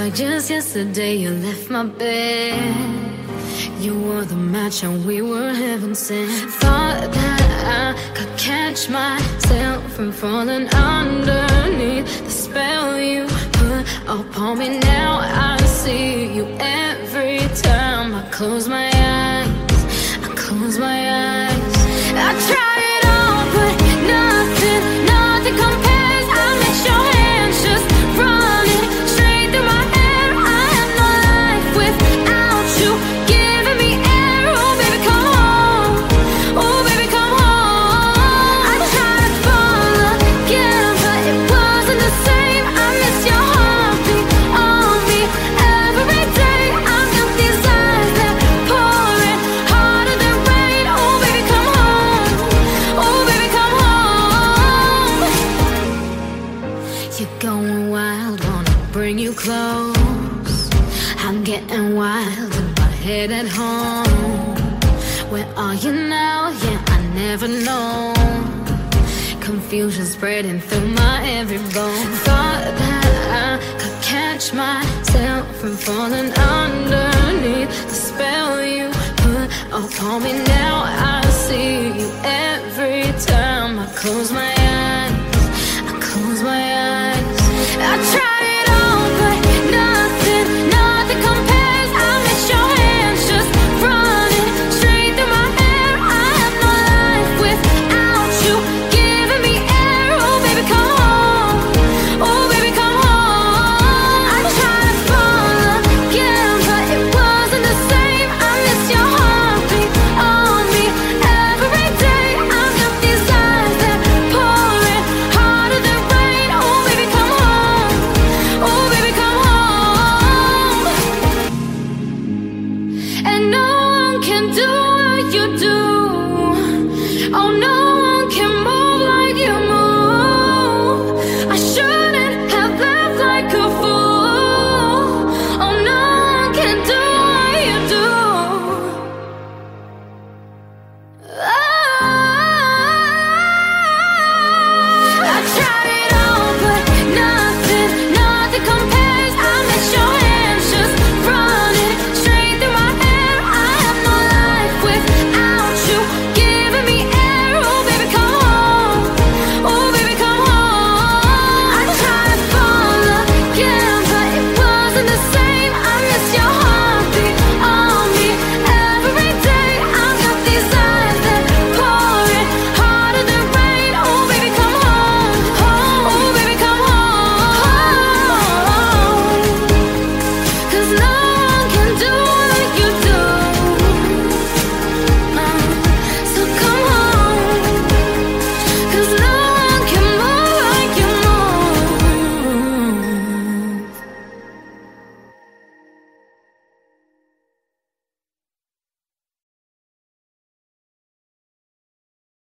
like just yesterday you left my bed. You were the match and we were heaven sent. Thought that I could catch myself from falling underneath the spell you put upon me. Now I see you every time I close my eyes. I close my eyes. I try it all, but nothing compares. I let your hands just running straight through my hair. I have no life without you giving me air. Oh baby, come home. Oh baby, come home. I tried to fall again, but it wasn't the same. I miss your heartbeat on me every day. I've got these eyes that pouring harder than rain. Oh baby, come home. Oh baby, come home. You're going wild, wanna bring you close. I'm getting wild in my head at home. Where are you now? Yeah, I never know. Confusion spreading through my every bone. Thought that I could catch myself from falling underneath the spell you put upon me. Now I see you every time I close my eyes. I close my eyes. I try it all, but nothing compares. I miss your hands just running straight through my hair. I have no life without you giving me air. Oh baby, come home. Oh baby, come home. I tried to fall again, but it wasn't the same. I miss your heartbeat on me every day. I've got these eyes that pouring harder than rain. Oh baby, come home. Oh baby, come home. And no one can do what you do. Oh no.